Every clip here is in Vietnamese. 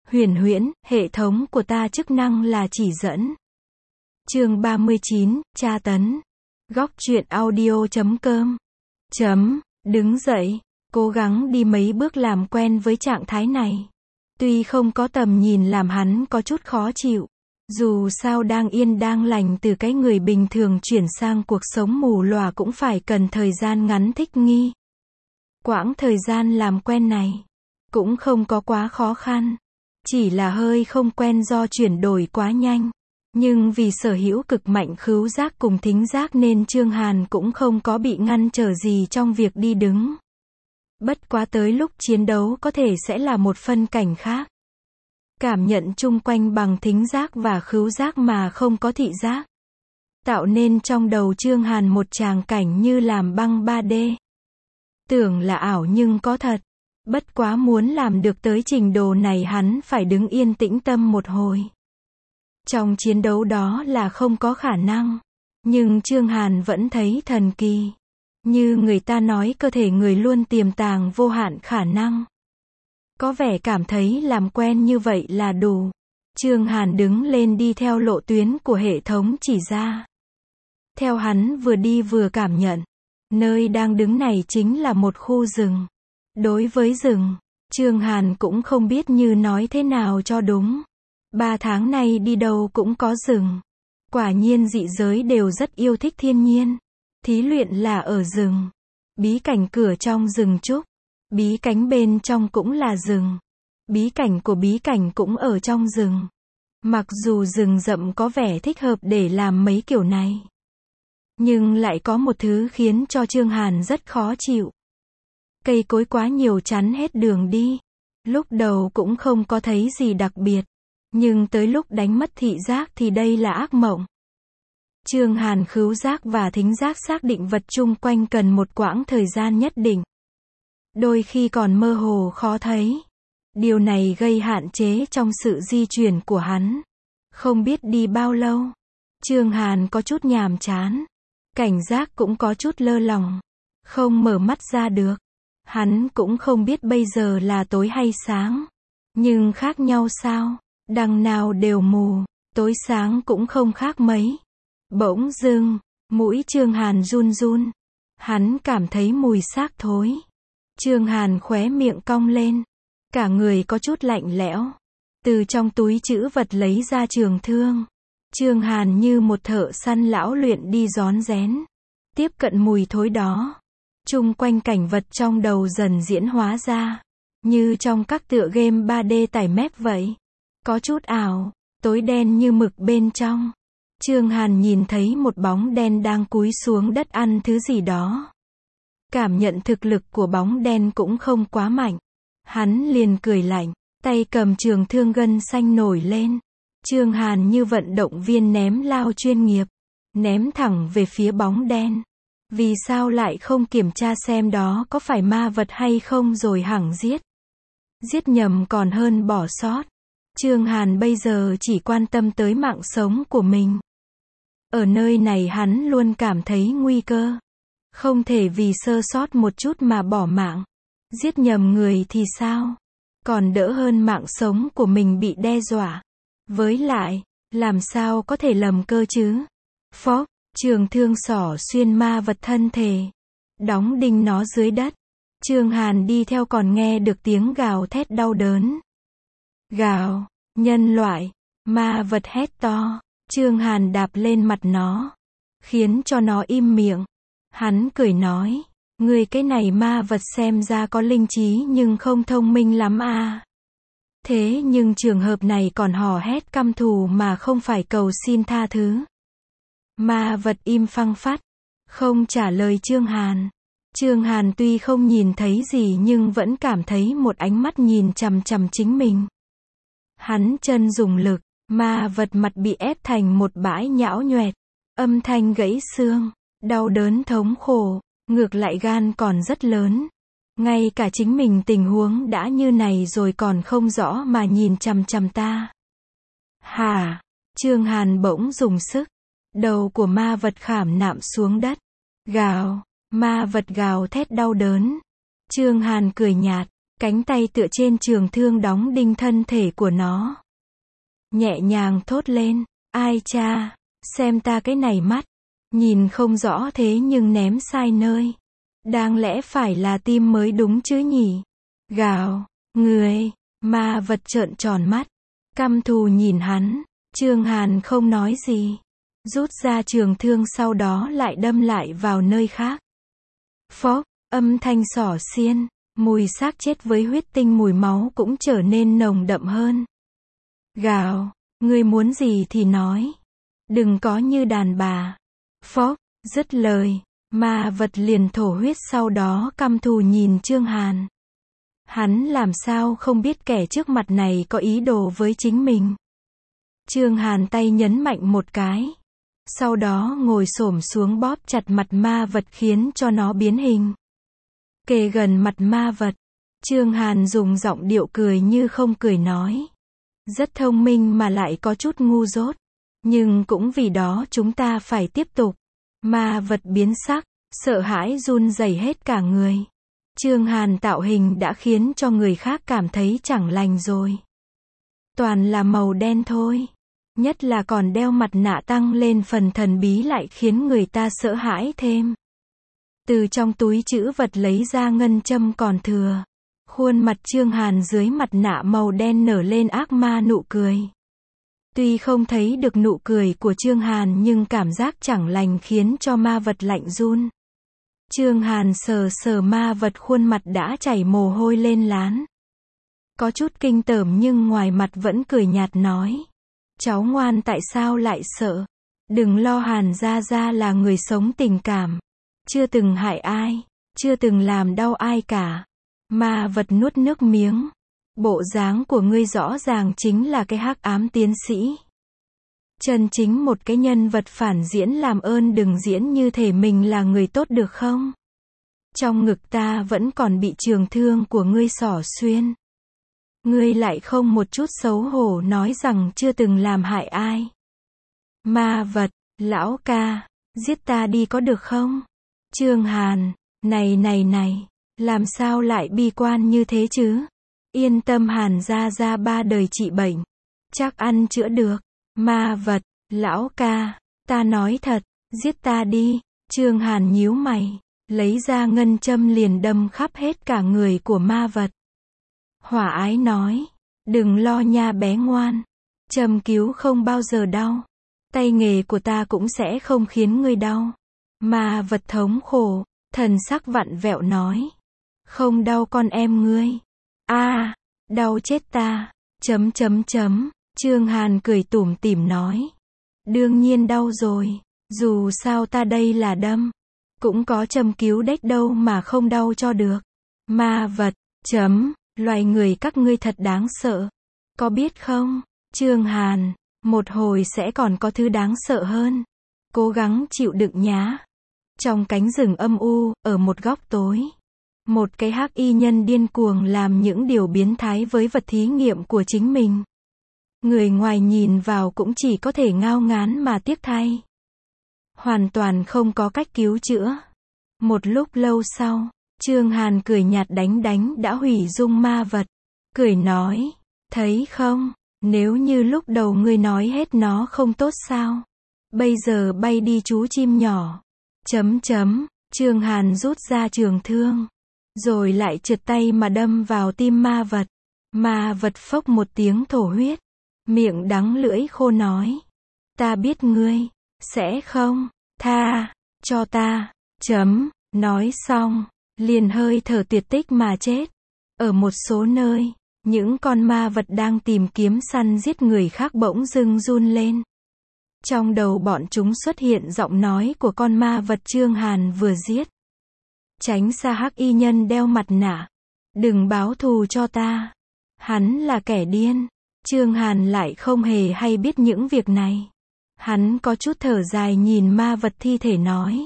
Huyền huyễn, hệ thống của ta chức năng là chỉ dẫn. Chương 39, tra tấn. Góc truyện audio.com. Đứng dậy, cố gắng đi mấy bước làm quen với trạng thái này. Tuy không có tầm nhìn làm hắn có chút khó chịu. Dù sao đang yên đang lành từ cái người bình thường chuyển sang cuộc sống mù lòa cũng phải cần thời gian ngắn thích nghi. Quãng thời gian làm quen này cũng không có quá khó khăn. Chỉ là hơi không quen do chuyển đổi quá nhanh. Nhưng vì sở hữu cực mạnh khứu giác cùng thính giác nên Chương Hàn cũng không có bị ngăn trở gì trong việc đi đứng. Bất quá tới lúc chiến đấu có thể sẽ là một phân cảnh khác. Cảm nhận chung quanh bằng thính giác và khứu giác mà không có thị giác. Tạo nên trong đầu Chương Hàn một tràng cảnh như làm băng 3D. Tưởng là ảo nhưng có thật. Bất quá muốn làm được tới trình độ này hắn phải đứng yên tĩnh tâm một hồi. Trong chiến đấu đó là không có khả năng. Nhưng Chương Hàn vẫn thấy thần kỳ. Như người ta nói cơ thể người luôn tiềm tàng vô hạn khả năng. Có vẻ cảm thấy làm quen như vậy là đủ. Chương Hàn đứng lên đi theo lộ tuyến của hệ thống chỉ ra. Theo hắn vừa đi vừa cảm nhận. Nơi đang đứng này chính là một khu rừng. Đối với rừng, Chương Hàn cũng không biết như nói thế nào cho đúng. 3 tháng nay đi đâu cũng có rừng. Quả nhiên dị giới đều rất yêu thích thiên nhiên. Thí luyện là ở rừng. Bí cảnh cửa trong rừng trúc. Bí cảnh bên trong cũng là rừng. Bí cảnh của bí cảnh cũng ở trong rừng. Mặc dù rừng rậm có vẻ thích hợp để làm mấy kiểu này. Nhưng lại có một thứ khiến cho Chương Hàn rất khó chịu. Cây cối quá nhiều chắn hết đường đi. Lúc đầu cũng không có thấy gì đặc biệt. Nhưng tới lúc đánh mất thị giác thì đây là ác mộng. Chương Hàn khứu giác và thính giác xác định vật chung quanh cần một quãng thời gian nhất định. Đôi khi còn mơ hồ khó thấy. Điều này gây hạn chế trong sự di chuyển của hắn. Không biết đi bao lâu. Chương Hàn có chút nhàm chán. Cảnh giác cũng có chút lơ lỏng. Không mở mắt ra được. Hắn cũng không biết bây giờ là tối hay sáng. Nhưng khác nhau sao? Đằng nào đều mù. Tối sáng cũng không khác mấy. Bỗng dưng, mũi Chương Hàn run run. Hắn cảm thấy mùi xác thối. Chương Hàn khóe miệng cong lên. Cả người có chút lạnh lẽo. Từ trong túi trữ vật lấy ra trường thương. Chương Hàn như một thợ săn lão luyện đi rón rén. Tiếp cận mùi thối đó. Chung quanh cảnh vật trong đầu dần diễn hóa ra. Như trong các tựa game 3D tải mép vậy. Có chút ảo. Tối đen như mực bên trong. Chương Hàn nhìn thấy một bóng đen đang cúi xuống đất ăn thứ gì đó. Cảm nhận thực lực của bóng đen cũng không quá mạnh. Hắn liền cười lạnh. Tay cầm trường thương gân xanh nổi lên. Chương Hàn như vận động viên ném lao chuyên nghiệp. Ném thẳng về phía bóng đen. Vì sao lại không kiểm tra xem đó có phải ma vật hay không rồi hẳng giết. Giết nhầm còn hơn bỏ sót. Chương Hàn bây giờ chỉ quan tâm tới mạng sống của mình. Ở nơi này hắn luôn cảm thấy nguy cơ. Không thể vì sơ sót một chút mà bỏ mạng. Giết nhầm người thì sao? Còn đỡ hơn mạng sống của mình bị đe dọa. Với lại, làm sao có thể lầm cơ chứ? Phó, trường thương xỏ xuyên ma vật thân thể. Đóng đinh nó dưới đất. Chương Hàn đi theo còn nghe được tiếng gào thét đau đớn. Gào, nhân loại, ma vật hét to. Chương Hàn đạp lên mặt nó. Khiến cho nó im miệng. Hắn cười nói. Người cái này ma vật xem ra có linh trí nhưng không thông minh lắm à. Thế nhưng trường hợp này còn hò hét căm thù mà không phải cầu xin tha thứ. Ma vật im phăng phắt. Không trả lời Chương Hàn. Chương Hàn tuy không nhìn thấy gì nhưng vẫn cảm thấy một ánh mắt nhìn chằm chằm chính mình. Hắn chân dùng lực. Ma vật mặt bị ép thành một bãi nhão nhoẹt. Âm thanh gãy xương. Đau đớn thống khổ. Ngược lại gan còn rất lớn. Ngay cả chính mình tình huống đã như này rồi còn không rõ mà nhìn chằm chằm ta. Hả? Chương Hàn bỗng dùng sức. Đầu của ma vật khảm nạm xuống đất. Gào. Ma vật gào thét đau đớn. Chương Hàn cười nhạt. Cánh tay tựa trên trường thương đóng đinh thân thể của nó. Nhẹ nhàng thốt lên, ai cha, xem ta cái này mắt. Nhìn không rõ thế nhưng ném sai nơi. Đáng lẽ phải là tim mới đúng chứ nhỉ? Gào, người, ma vật trợn tròn mắt. Căm thù nhìn hắn. Trương Hàn không nói gì. Rút ra trường thương sau đó lại đâm lại vào nơi khác. Phốc, âm thanh xỏ xiên. Mùi xác chết với huyết tinh mùi máu cũng trở nên nồng đậm hơn. Gào, ngươi muốn gì thì nói. Đừng có như đàn bà. Phốc, dứt lời, ma vật liền thổ huyết sau đó căm thù nhìn Trương Hàn. Hắn làm sao không biết kẻ trước mặt này có ý đồ với chính mình. Trương Hàn tay nhấn mạnh một cái. Sau đó ngồi xổm xuống bóp chặt mặt ma vật khiến cho nó biến hình. Kề gần mặt ma vật, Trương Hàn dùng giọng điệu cười như không cười nói. Rất thông minh mà lại có chút ngu dốt. Nhưng cũng vì đó chúng ta phải tiếp tục. Ma vật biến sắc, sợ hãi run rẩy hết cả người. Trương Hàn tạo hình đã khiến cho người khác cảm thấy chẳng lành rồi. Toàn là màu đen thôi. Nhất là còn đeo mặt nạ tăng lên phần thần bí lại khiến người ta sợ hãi thêm. Từ trong túi trữ vật lấy ra ngân châm còn thừa. Khuôn mặt Trương Hàn dưới mặt nạ màu đen nở lên ác ma nụ cười. Tuy không thấy được nụ cười của Trương Hàn nhưng cảm giác chẳng lành khiến cho ma vật lạnh run. Trương Hàn sờ sờ ma vật khuôn mặt đã chảy mồ hôi lên lán. Có chút kinh tởm nhưng ngoài mặt vẫn cười nhạt nói. Cháu ngoan tại sao lại sợ? Đừng lo, Hàn gia gia là người sống tình cảm. Chưa từng hại ai, chưa từng làm đau ai cả. Ma vật nuốt nước miếng. Bộ dáng của ngươi rõ ràng chính là cái hắc ám tiến sĩ. Chân chính một cái nhân vật phản diễn, làm ơn đừng diễn như thể mình là người tốt được không? Trong ngực ta vẫn còn bị trường thương của ngươi xỏ xuyên. Ngươi lại không một chút xấu hổ nói rằng chưa từng làm hại ai. Ma vật, lão ca, giết ta đi có được không? Trương Hàn, này, làm sao lại bi quan như thế chứ? Yên tâm, Hàn gia gia 3 đời trị bệnh, chắc ăn chữa được. Ma vật, lão ca, ta nói thật, giết ta đi. Trương Hàn nhíu mày, lấy ra ngân châm liền đâm khắp hết cả người của ma vật. Hỏa ái nói, đừng lo nha bé ngoan, châm cứu không bao giờ đau. Tay nghề của ta cũng sẽ không khiến ngươi đau. Ma vật thống khổ, thần sắc vặn vẹo nói. Không đau con em ngươi. Đau chết ta. Trương Hàn cười tủm tỉm nói. Đương nhiên đau rồi, dù sao ta đây là đâm. Cũng có châm cứu đếch đâu mà không đau cho được. Ma vật, loài người các ngươi thật đáng sợ. Có biết không, Trương Hàn, một hồi sẽ còn có thứ đáng sợ hơn. Cố gắng chịu đựng nhá. Trong cánh rừng âm u, ở một góc tối, một cái hắc y nhân điên cuồng làm những điều biến thái với vật thí nghiệm của chính mình. Người ngoài nhìn vào cũng chỉ có thể ngao ngán mà tiếc thay. Hoàn toàn không có cách cứu chữa. Một lúc lâu sau, Trương Hàn cười nhạt đánh đã hủy dung ma vật. Cười nói, thấy không, nếu như lúc đầu ngươi nói hết nó không tốt sao? Bây giờ bay đi chú chim nhỏ. Trương Hàn rút ra trường thương, rồi lại trượt tay mà đâm vào tim ma vật. Ma vật phốc một tiếng thổ huyết, miệng đắng lưỡi khô nói. Ta biết ngươi sẽ không tha cho ta. Nói xong, liền hơi thở tuyệt tích mà chết. Ở một số nơi, những con ma vật đang tìm kiếm săn giết người khác bỗng dưng run lên. Trong đầu bọn chúng xuất hiện giọng nói của con ma vật Trương Hàn vừa giết. Tránh xa hắc y nhân đeo mặt nạ. Đừng báo thù cho ta. Hắn là kẻ điên. Trương Hàn lại không hề hay biết những việc này. Hắn có chút thở dài nhìn ma vật thi thể nói.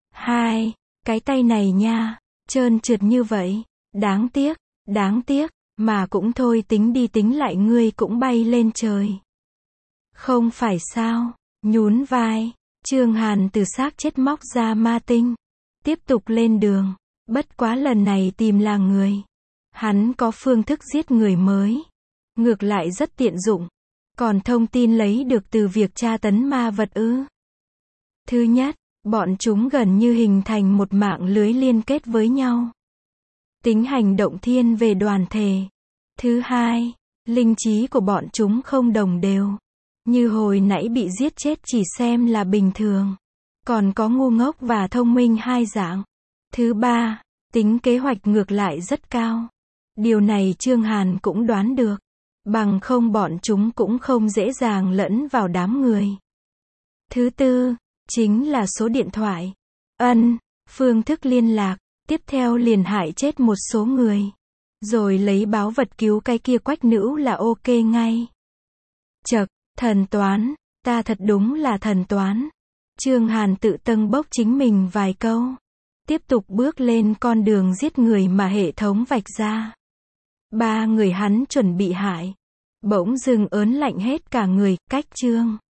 Cái tay này nha, trơn trượt như vậy. Đáng tiếc, mà cũng thôi, tính đi tính lại ngươi cũng bay lên trời. Không phải sao? Nhún vai, Trương Hàn từ xác chết móc ra ma tinh. Tiếp tục lên đường. Bất quá lần này tìm là người. Hắn có phương thức giết người mới. Ngược lại rất tiện dụng. Còn thông tin lấy được từ việc tra tấn ma vật ư? Thứ nhất, bọn chúng gần như hình thành một mạng lưới liên kết với nhau. Tính hành động thiên về đoàn thể. Thứ hai, linh trí của bọn chúng không đồng đều. Như hồi nãy bị giết chết chỉ xem là bình thường. Còn có ngu ngốc và thông minh hai dạng. Thứ ba, tính kế hoạch ngược lại rất cao. Điều này Chương Hàn cũng đoán được. Bằng không bọn chúng cũng không dễ dàng lẫn vào đám người. Thứ tư, chính là số điện thoại. Phương thức liên lạc. Tiếp theo liền hại chết một số người. Rồi lấy báu vật cứu cái kia quách nữ là ok ngay. Chậc, thần toán, ta thật đúng là thần toán. Chương Hàn tự tâng bốc chính mình vài câu. Tiếp tục bước lên con đường giết người mà hệ thống vạch ra. 3 người hắn chuẩn bị hại. Bỗng dưng ớn lạnh hết cả người, cách Chương